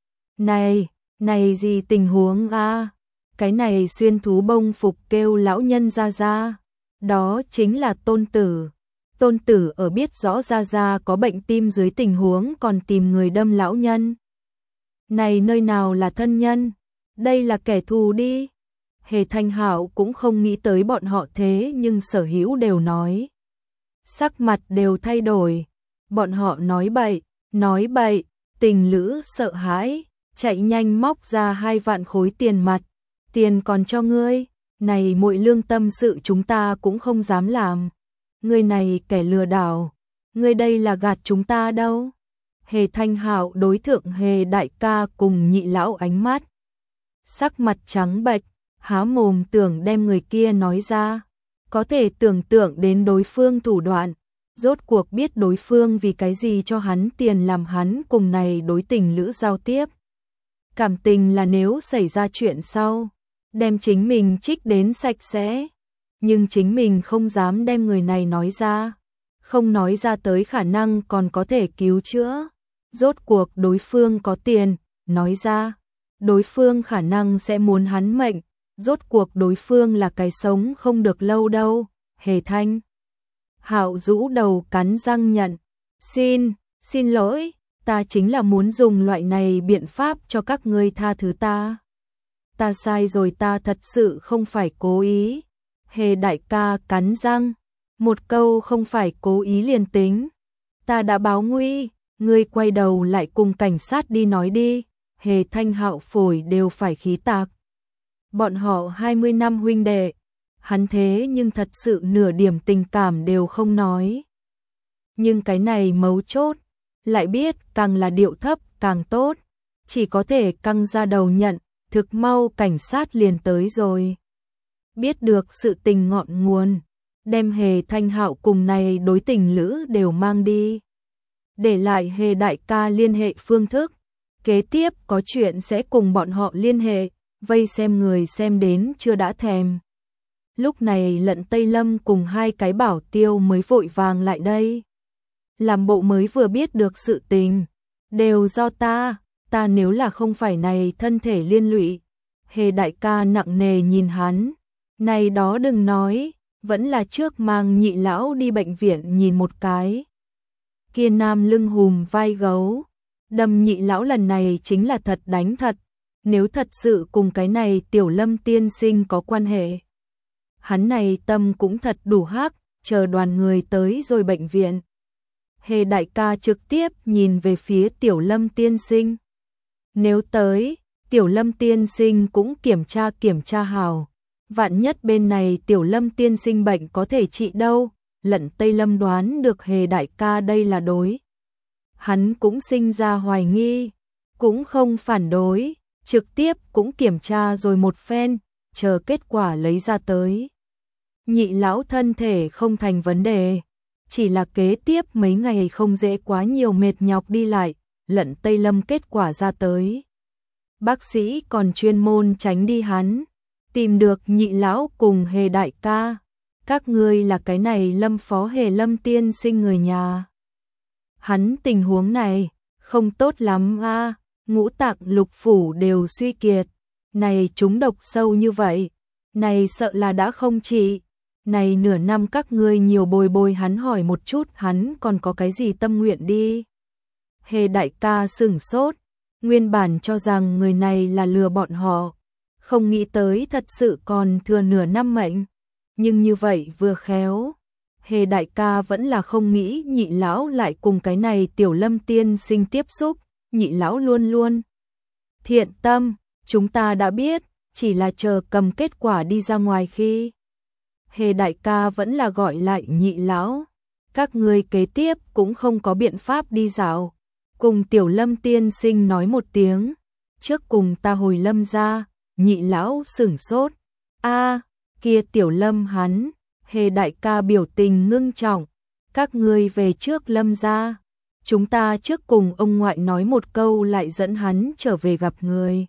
S1: Này, này gì tình huống a? À? Cái này xuyên thú bông phục kêu lão nhân ra ra, đó chính là tôn tử. Tôn tử ở biết rõ ra ra có bệnh tim dưới tình huống còn tìm người đâm lão nhân. Này nơi nào là thân nhân, đây là kẻ thù đi. Hề Thanh Hạo cũng không nghĩ tới bọn họ thế nhưng sở hữu đều nói. Sắc mặt đều thay đổi, bọn họ nói bậy, nói bậy, tình lữ sợ hãi, chạy nhanh móc ra hai vạn khối tiền mặt. Tiền còn cho ngươi, này muội lương tâm sự chúng ta cũng không dám làm. Ngươi này kẻ lừa đảo, ngươi đây là gạt chúng ta đâu. Hề Thanh Hạo đối thượng Hề đại ca cùng nhị lão ánh mắt. Sắc mặt trắng bệch, há mồm tưởng đem người kia nói ra. Có thể tưởng tượng đến đối phương thủ đoạn, rốt cuộc biết đối phương vì cái gì cho hắn tiền làm hắn cùng này đối tình lữ giao tiếp. Cảm tình là nếu xảy ra chuyện sau, đem chính mình trích đến sạch sẽ, nhưng chính mình không dám đem người này nói ra, không nói ra tới khả năng còn có thể cứu chữa. Rốt cuộc đối phương có tiền, nói ra, đối phương khả năng sẽ muốn hắn mệnh, rốt cuộc đối phương là cái sống không được lâu đâu. Hề Thanh Hạo rũ đầu cắn răng nhận, xin, xin lỗi, ta chính là muốn dùng loại này biện pháp cho các ngươi tha thứ ta. Ta sai rồi, ta thật sự không phải cố ý. Hề đại ca cắn răng, một câu không phải cố ý liền tính. Ta đã báo nguy, ngươi quay đầu lại cùng cảnh sát đi nói đi. Hề Thanh Hạo phổi đều phải khí tạc. Bọn họ hai mươi năm huynh đệ, hắn thế nhưng thật sự nửa điểm tình cảm đều không nói. Nhưng cái này mấu chốt, lại biết càng là điệu thấp càng tốt, chỉ có thể căng ra đầu nhận, thực mau cảnh sát liền tới rồi. Biết được sự tình ngọn nguồn, đem Hề Thanh Hạo cùng này đối tình lữ đều mang đi. Để lại Hề đại ca liên hệ phương thức, kế tiếp có chuyện sẽ cùng bọn họ liên hệ, vây xem người xem đến chưa đã thèm. Lúc này Lận Tây Lâm cùng hai cái bảo tiêu mới vội vàng lại đây. Làm bộ mới vừa biết được sự tình, đều do ta, ta nếu là không phải này thân thể liên lụy. Hề đại ca nặng nề nhìn hắn, này đó đừng nói, vẫn là trước mang nhị lão đi bệnh viện nhìn một cái. Kia nam lưng hùm vai gấu, đâm nhị lão lần này chính là thật đánh thật, nếu thật sự cùng cái này Tiểu Lâm tiên sinh có quan hệ. Hắn này tâm cũng thật đủ hắc, chờ đoàn người tới rồi bệnh viện. Hề đại ca trực tiếp nhìn về phía Tiểu Lâm tiên sinh. Nếu tới, Tiểu Lâm tiên sinh cũng kiểm tra kiểm tra hào. Vạn nhất bên này Tiểu Lâm tiên sinh bệnh có thể trị đâu. Lận Tây Lâm đoán được Hề đại ca đây là đối. Hắn cũng sinh ra hoài nghi, cũng không phản đối, trực tiếp cũng kiểm tra rồi một phen, chờ kết quả lấy ra tới. Nhị lão thân thể không thành vấn đề, chỉ là kế tiếp mấy ngày không dễ quá nhiều mệt nhọc đi lại, Lận Tây Lâm kết quả ra tới. Bác sĩ còn chuyên môn tránh đi hắn, tìm được nhị lão cùng Hề đại ca. Các ngươi là cái này Lâm phó Hề Lâm tiên sinh người nhà. Hắn tình huống này, không tốt lắm a, ngũ tạng lục phủ đều suy kiệt. Này chúng độc sâu như vậy, này sợ là đã không trị. Này nửa năm các ngươi nhiều bồi bồi hắn hỏi một chút hắn còn có cái gì tâm nguyện đi. Hề đại ca sửng sốt, nguyên bản cho rằng người này là lừa bọn họ. Không nghĩ tới thật sự còn thừa nửa năm mệnh. Nhưng như vậy vừa khéo, Hề đại ca vẫn là không nghĩ nhị lão lại cùng cái này Tiểu Lâm tiên sinh tiếp xúc, nhị lão luôn luôn thiện tâm, chúng ta đã biết, chỉ là chờ cầm kết quả đi ra ngoài khi. Hề đại ca vẫn là gọi lại nhị lão, các ngươi kế tiếp cũng không có biện pháp đi dạo, cùng Tiểu Lâm tiên sinh nói một tiếng, trước cùng ta hồi Lâm ra, nhị lão sửng sốt, a kia Tiểu Lâm hắn. Hề đại ca biểu tình ngưng trọng, các ngươi về trước Lâm ra, chúng ta trước cùng ông ngoại nói một câu lại dẫn hắn trở về gặp người.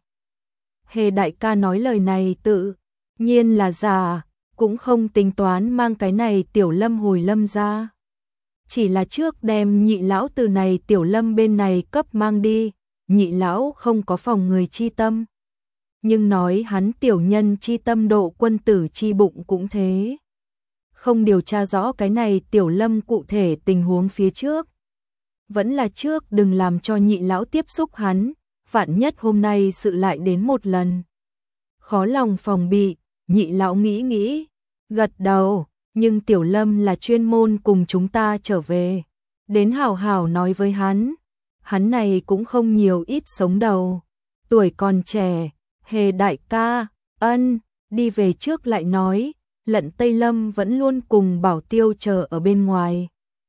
S1: Hề đại ca nói lời này tự nhiên là giả, cũng không tính toán mang cái này Tiểu Lâm hồi Lâm ra. Chỉ là trước đem nhị lão từ này Tiểu Lâm bên này cấp mang đi, nhị lão không có phòng người chi tâm. Nhưng nói hắn tiểu nhân chi tâm độ quân tử chi bụng cũng thế. Không điều tra rõ cái này Tiểu Lâm cụ thể tình huống phía trước. Vẫn là trước đừng làm cho nhị lão tiếp xúc hắn, vạn nhất hôm nay sự lại đến một lần. Khó lòng phòng bị, nhị lão nghĩ nghĩ, gật đầu, nhưng Tiểu Lâm là chuyên môn cùng chúng ta trở về. Đến hảo hảo nói với hắn, hắn này cũng không nhiều ít sống đầu, tuổi còn trẻ, Hề đại ca, ân, đi về trước lại nói. Lận Tây Lâm vẫn luôn cùng Bảo Tiêu chờ ở bên ngoài.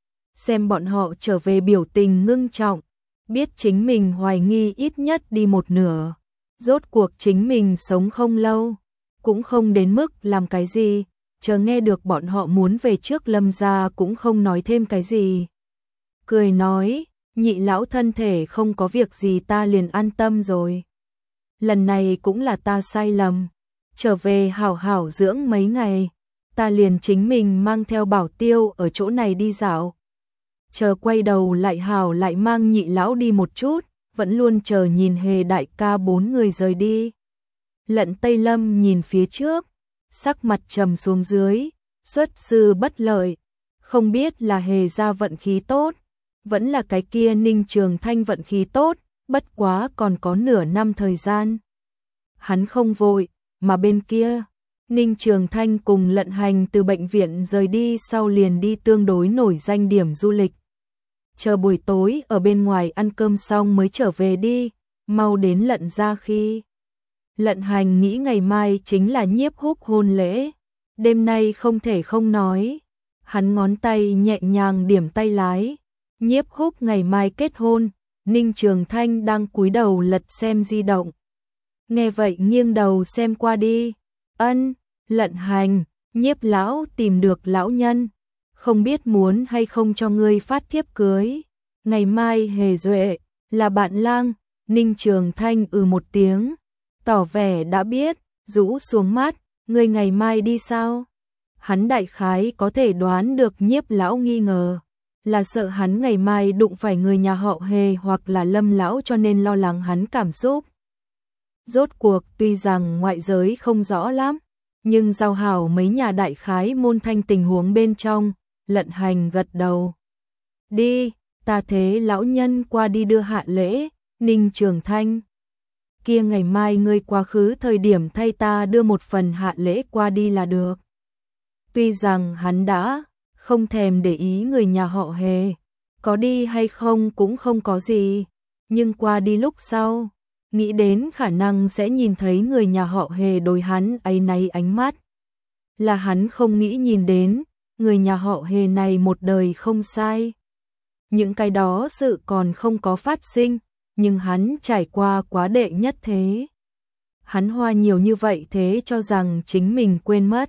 S1: Xem bọn họ trở về biểu tình ngưng trọng, biết chính mình hoài nghi ít nhất đi một nửa. Rốt cuộc chính mình sống không lâu, cũng không đến mức làm cái gì, chờ nghe được bọn họ muốn về trước Lâm ra cũng không nói thêm cái gì. Cười nói, nhị lão thân thể không có việc gì ta liền an tâm rồi. Lần này cũng là ta sai lầm. Trở về hảo hảo dưỡng mấy ngày, ta liền chính mình mang theo Bảo Tiêu ở chỗ này đi dạo. Chờ quay đầu lại hảo lại mang nhị lão đi một chút, vẫn luôn chờ nhìn Hề đại ca bốn người rời đi. Lận Tây Lâm nhìn phía trước, sắc mặt trầm xuống dưới, xuất sư bất lợi, không biết là Hề ra vận khí tốt, vẫn là cái kia Ninh Trường Thanh vận khí tốt, bất quá còn có nửa năm thời gian. Hắn không vội. Mà bên kia, Ninh Trường Thanh cùng Lận Hành từ bệnh viện rời đi sau liền đi tương đối nổi danh điểm du lịch. Chờ buổi tối ở bên ngoài ăn cơm xong mới trở về đi, mau đến Lận ra khi. Lận Hành nghĩ ngày mai chính là Nhiếp Húc hôn lễ, đêm nay không thể không nói. Hắn ngón tay nhẹ nhàng điểm tay lái, Nhiếp Húc ngày mai kết hôn, Ninh Trường Thanh đang cúi đầu lật xem di động. Nghe vậy nghiêng đầu xem qua đi, ân, Lận Hành, Nhiếp lão tìm được lão nhân, không biết muốn hay không cho ngươi phát thiếp cưới. Ngày mai Hề Duệ, là bạn lang, Ninh Trường Thanh ừ một tiếng, tỏ vẻ đã biết, rũ xuống mắt, ngươi ngày mai đi sao? Hắn đại khái có thể đoán được Nhiếp lão nghi ngờ, là sợ hắn ngày mai đụng phải người nhà họ Hề hoặc là Lâm lão cho nên lo lắng hắn cảm xúc. Rốt cuộc tuy rằng ngoại giới không rõ lắm, nhưng giao hảo mấy nhà đại khái môn thanh tình huống bên trong, Lận Hành gật đầu. Đi, ta thế lão nhân qua đi đưa hạ lễ, Ninh Trường Thanh. Kia ngày mai ngươi quá khứ thời điểm thay ta đưa một phần hạ lễ qua đi là được. Tuy rằng hắn đã không thèm để ý người nhà họ Hề, có đi hay không cũng không có gì, nhưng qua đi lúc sau, nghĩ đến khả năng sẽ nhìn thấy người nhà họ Hề đối hắn áy náy ánh mắt, là hắn không nghĩ nhìn đến, người nhà họ Hề này một đời không sai. Những cái đó sự còn không có phát sinh, nhưng hắn trải qua quá đệ nhất thế. Hắn hoa nhiều như vậy thế cho rằng chính mình quên mất.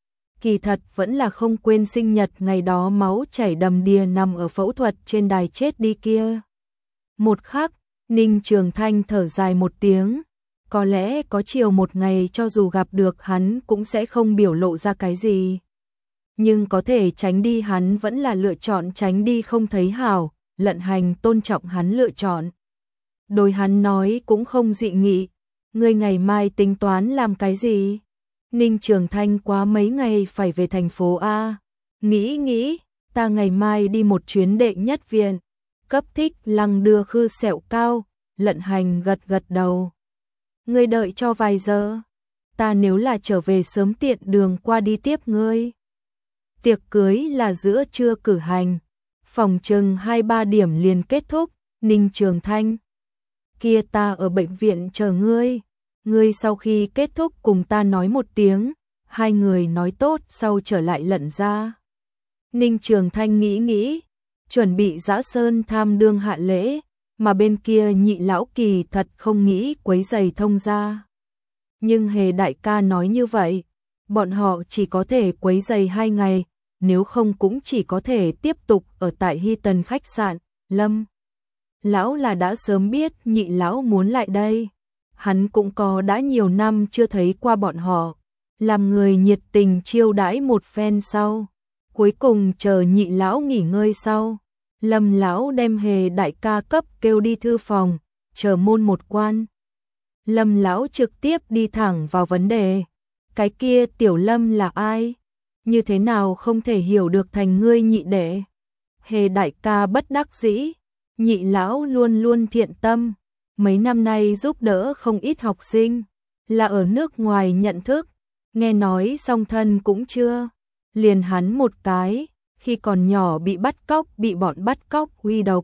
S1: Kỳ thật vẫn là không quên sinh nhật ngày đó máu chảy đầm đìa nằm ở phẫu thuật trên đài chết đi kia. Một khắc, Ninh Trường Thanh thở dài một tiếng. Có lẽ có chiều một ngày cho dù gặp được hắn cũng sẽ không biểu lộ ra cái gì. Nhưng có thể tránh đi hắn vẫn là lựa chọn tránh đi không thấy hảo, Lận Hành tôn trọng hắn lựa chọn. Đối hắn nói cũng không dị nghị, ngươi ngày mai tính toán làm cái gì? Ninh Trường Thanh quá mấy ngày phải về thành phố A. Nghĩ nghĩ, ta ngày mai đi một chuyến đệ nhất viện. Cấp thích lăng đưa khư sẹo cao, Lận Hành gật gật đầu. Ngươi đợi cho vài giờ. Ta nếu là trở về sớm tiện đường qua đi tiếp ngươi. Tiệc cưới là giữa trưa cử hành. Phòng chừng hai ba điểm liền kết thúc. Ninh Trường Thanh. Kia ta ở bệnh viện chờ ngươi. Ngươi sau khi kết thúc cùng ta nói một tiếng. Hai người nói tốt sau trở lại Lận ra. Ninh Trường Thanh nghĩ nghĩ. Chuẩn bị dã sơn tham đương hạ lễ. Mà bên kia Nhị lão kỳ thật không nghĩ quấy giày thông gia. Nhưng Hề đại ca nói như vậy. Bọn họ chỉ có thể quấy giày hai ngày. Nếu không cũng chỉ có thể tiếp tục ở tại Hy Tần khách sạn. Lâm lão là đã sớm biết Nhị lão muốn lại đây. Hắn cũng có đã nhiều năm chưa thấy qua bọn họ. Làm người nhiệt tình chiêu đãi một phen sau. Cuối cùng chờ Nhị lão nghỉ ngơi sau. Lâm lão đem Hề đại ca cấp kêu đi thư phòng, chờ môn một quan. Lâm lão trực tiếp đi thẳng vào vấn đề. Cái kia Tiểu Lâm là ai? Như thế nào không thể hiểu được thành ngươi nhị đệ? Hề đại ca bất đắc dĩ. Nhị lão luôn luôn thiện tâm. Mấy năm nay giúp đỡ không ít học sinh. Là ở nước ngoài nhận thức. Nghe nói song thân cũng chưa. Liền hắn một cái. Khi còn nhỏ bị bắt cóc, bị bọn bắt cóc uy độc.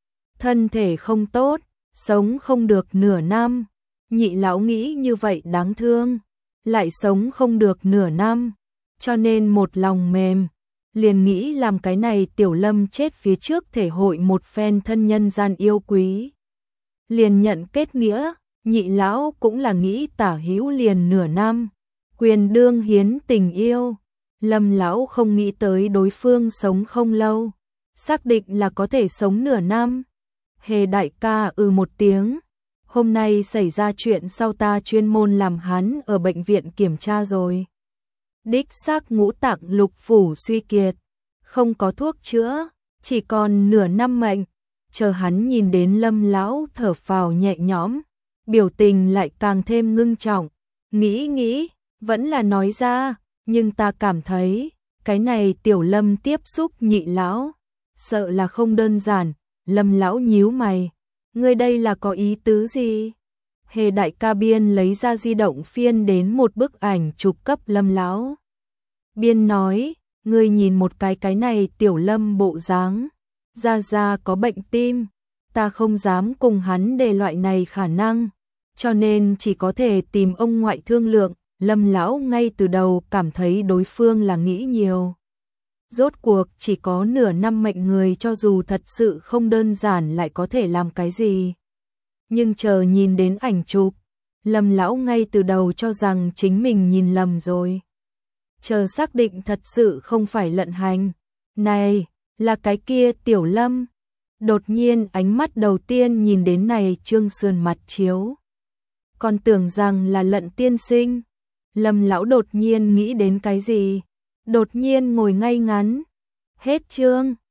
S1: Thân thể không tốt, sống không được nửa năm. Nhị lão nghĩ như vậy đáng thương, lại sống không được nửa năm, cho nên một lòng mềm, liền nghĩ làm cái này Tiểu Lâm chết phía trước thể hội một phen thân nhân gian yêu quý. Liền nhận kết nghĩa, nhị lão cũng là nghĩ tả hữu liền nửa năm, quyền đương hiến tình yêu. Lâm lão không nghĩ tới đối phương sống không lâu, xác định là có thể sống nửa năm. Hề đại ca ừ một tiếng, hôm nay xảy ra chuyện sau ta chuyên môn làm hắn ở bệnh viện kiểm tra rồi. Đích xác ngũ tạng lục phủ suy kiệt, không có thuốc chữa, chỉ còn nửa năm mệnh. Chờ hắn nhìn đến Lâm lão thở phào nhẹ nhõm, biểu tình lại càng thêm ngưng trọng, nghĩ nghĩ, vẫn là nói ra. Nhưng ta cảm thấy, cái này Tiểu Lâm tiếp xúc nhị lão, sợ là không đơn giản. Lâm lão nhíu mày, ngươi đây là có ý tứ gì? Hề đại ca biên lấy ra di động phiên đến một bức ảnh chụp cấp Lâm lão. Biên nói, ngươi nhìn một cái cái này Tiểu Lâm bộ dáng, ra ra có bệnh tim, ta không dám cùng hắn đề loại này khả năng, cho nên chỉ có thể tìm ông ngoại thương lượng. Lâm lão ngay từ đầu cảm thấy đối phương là nghĩ nhiều. Rốt cuộc chỉ có nửa năm mệnh người, cho dù thật sự không đơn giản lại có thể làm cái gì. Nhưng chờ nhìn đến ảnh chụp, Lâm lão ngay từ đầu cho rằng chính mình nhìn lầm rồi. Chờ xác định thật sự không phải Lận Hành, này là cái kia Tiểu Lâm. Đột nhiên ánh mắt đầu tiên nhìn đến này trương sườn mặt chiếu, còn tưởng rằng là Lận tiên sinh. Lâm lão đột nhiên nghĩ đến cái gì, đột nhiên ngồi ngay ngắn. Hết chương.